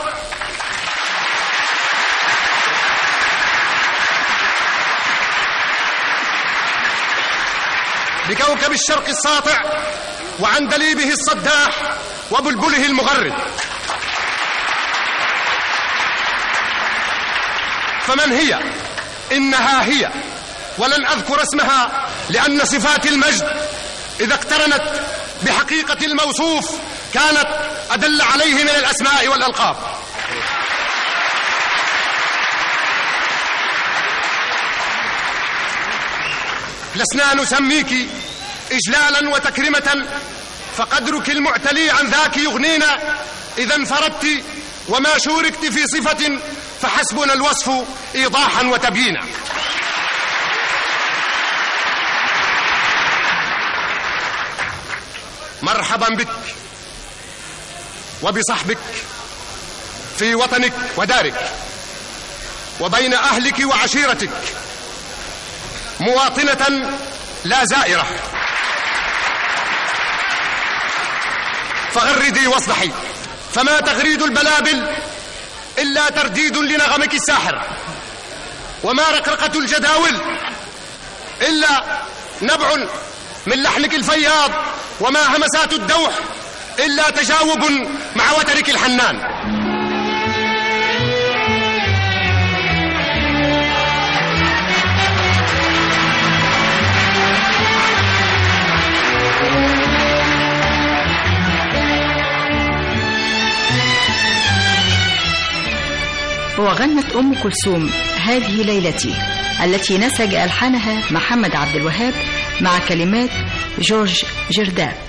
بكوكب الشرق الساطع وعندليبه الصداح وبلبله المغرد. فمن هي؟ إنها هي، ولن أذكر اسمها لأن صفات المجد إذا اقترنت بحقيقة الموصوف كانت أدل عليه من الأسماء والألقاب. لسنا نسميك إجلالا وتكرمة، فقدرك المعتلي عن ذاك يغنينا. إذا انفردت وما شوركت في صفة فحسبنا الوصف إيضاحا وتبيينا. مرحبا بك وبصحبك في وطنك ودارك وبين أهلك وعشيرتك، مواطنة لا زائرة، فغردي واصدحي، فما تغريد البلابل إلا ترديد لنغمك الساحر، وما رقرقة الجداول إلا نبع من لحنك الفياض، وما همسات الدوح إلا تجاوب مع وترك الحنان. وغنت أم كلثوم هذه ليلتي التي نسج ألحانها محمد عبد الوهاب مع كلمات جورج جرداق.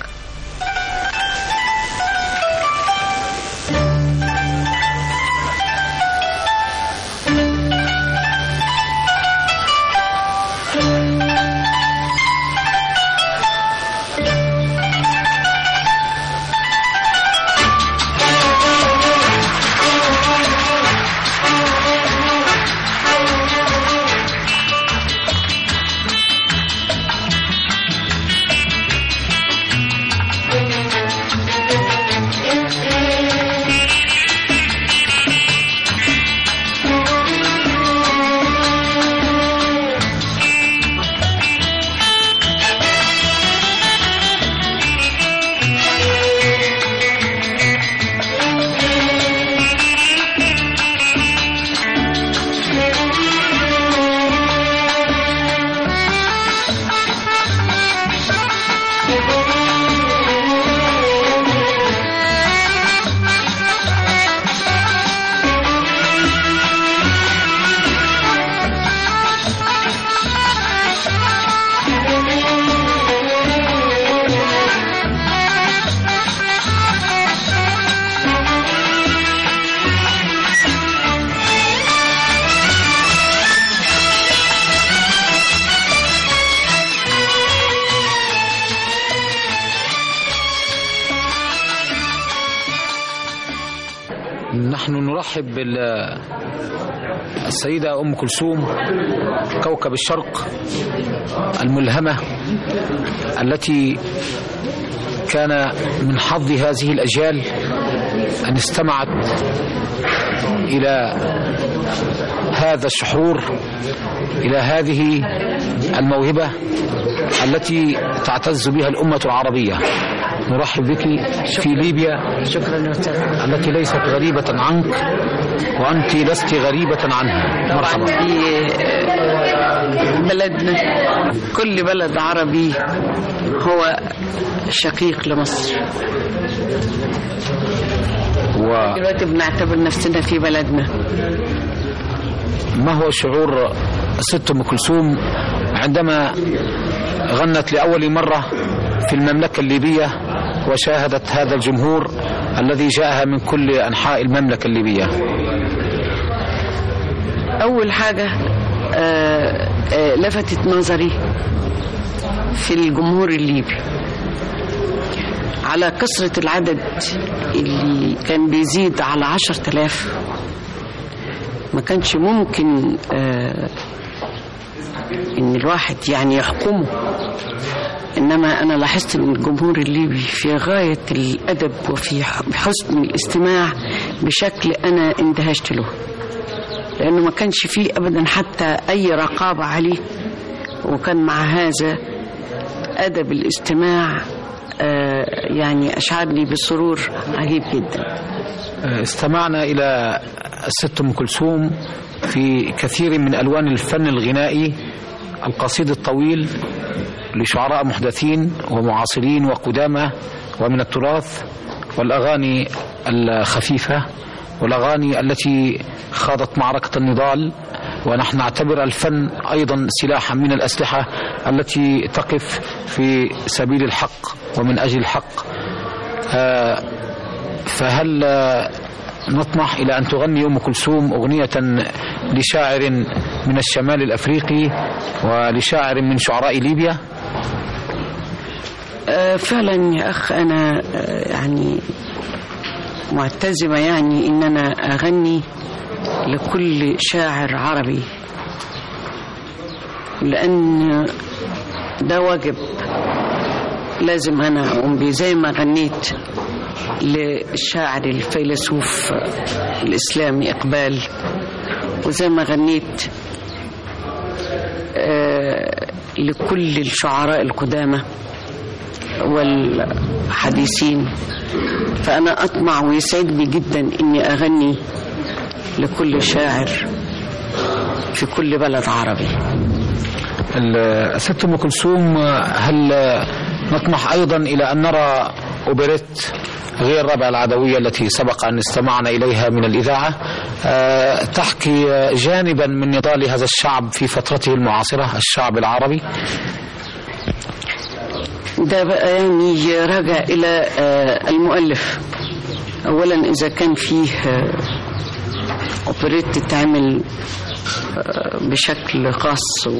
نحن نرحب بالسيدة أم كلثوم كوكب الشرق الملهمة التي كان من حظ هذه الأجيال أن استمعت إلى هذا الشحور، إلى هذه الموهبة التي تعتز بها الأمة العربية. نرحب بك في ليبيا. شكرا التي ليست غريبة عنك وأنت لست غريبة عنها. مرحبا. في بلدنا كل بلد عربي هو شقيق لمصر، و... دلوقتي بنعتبر نفسنا في بلدنا. ما هو شعور ست أم كلثوم عندما غنت لأول مرة في المملكة الليبية وشاهدت هذا الجمهور الذي جاءها من كل أنحاء المملكة الليبية؟ أول حاجة آآ آآ لفتت نظري في الجمهور الليبي على كثرة العدد اللي كان بيزيد على عشرة آلاف. ما كانش ممكن إن الواحد يعني يحكمه، إنما أنا لاحظت إن الجمهور الليبي في غاية الأدب وفي حسن الاستماع بشكل أنا اندهشت له، لأنه ما كانش فيه أبدا حتى أي رقابة عليه، وكان مع هذا أدب الاستماع يعني أشعرني بسرور عجيب جدا. استمعنا إلى الست أم كلثوم في كثير من ألوان الفن الغنائي، القصيد الطويل لشعراء محدثين ومعاصرين وقدامى ومن التراث، والأغاني الخفيفة والأغاني التي خاضت معركة النضال. ونحن نعتبر الفن أيضا سلاحا من الأسلحة التي تقف في سبيل الحق ومن أجل الحق. فهل نطمح إلى أن تغني أم كلثوم أغنية لشاعر من الشمال الأفريقي ولشاعر من شعراء ليبيا؟ فعلا يا أخ، أنا يعني معتزمة يعني إن أنا أغني لكل شاعر عربي، لأن ده واجب لازم أنا أقوم بيه، زي ما غنيت للشاعر الفيلسوف الإسلامي إقبال، وزي ما غنيت لكل الشعراء القدامى والحديثين. فأنا أطمع ويسعدني جدا إني أغني لكل شاعر في كل بلد عربي. الست أم كلثوم، هل نطمح أيضا إلى أن نرى أوبريت غير ربع العدوية التي سبق أن استمعنا إليها من الإذاعة تحكي جانبا من نضال هذا الشعب في فترته المعاصرة، الشعب العربي؟ ده بقى يعني راجع إلى المؤلف. أولا إذا كان فيه أوبريت تتعمل بشكل خاص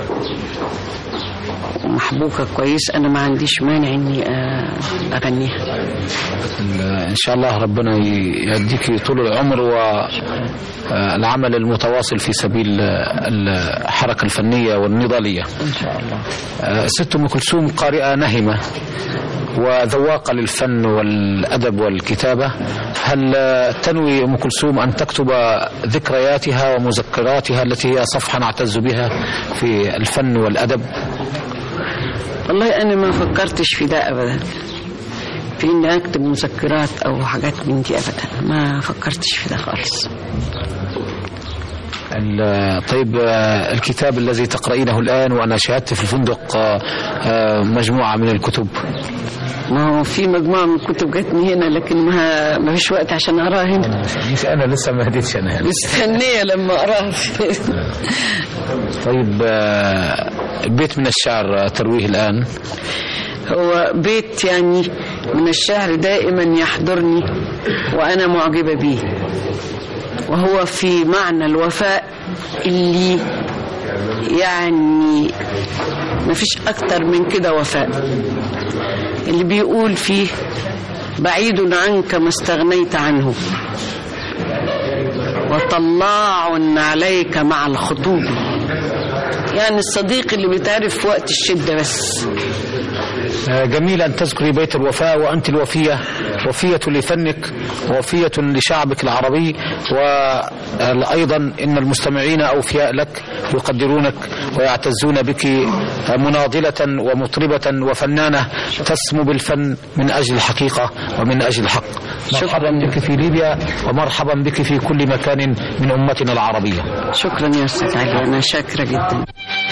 ومحبوكة كويس، أنا ما عنديش مانع إني أغنيها. إن شاء الله ربنا يديك طول العمر والعمل المتواصل في سبيل الحركة الفنية والنضالية إن شاء الله. ست أم كلثوم قارئة نهمة وذواقة للفن والأدب والكتابة. هل تنوي أم كلثوم أن تكتب ذكرياتها ومذكراتها التي هي صفحة نعتز بها في الفن والأدب؟ والله أنا ما فكرتش في ده أبدا، في إني أكتب مذكرات أو حاجات من دي أبدا، ما فكرتش في ده خالص. طيب الكتاب الذي تقرأينه الآن، وأنا شاهدت في الفندق مجموعة من الكتب. ما هو في مجموعة من الكتب جاتني هنا، لكن ما ما فيش وقت عشان أقراها هنا. أنا لسه ما هديتش أنا هنا، مستنية لما أقراها. طيب بيت من الشعر ترويه الآن؟ هو بيت يعني من الشعر دائما يحضرني وأنا معجبة به، وهو في معنى الوفاء اللي يعني ما فيش أكتر من كده وفاء، اللي بيقول فيه: بعيد عنك ما استغنيت عنه، وطلاع عليك مع الخطوب. يعني الصديق اللي بيتعرف في وقت الشدة بس. جميل أن تذكري بيت الوفاء، وأنت الوفية، وفية لفنك ووفية لشعبك العربي، وأيضا إن المستمعين أوفياء لك يقدرونك ويعتزون بك مناضلة ومطربة وفنانة تسمو بالفن من أجل الحقيقة ومن أجل الحق. مرحبا بك في ليبيا، ومرحبا بك في كل مكان من أمتنا العربية. شكرا يا أستاذ علي، أنا شاكرة جدا.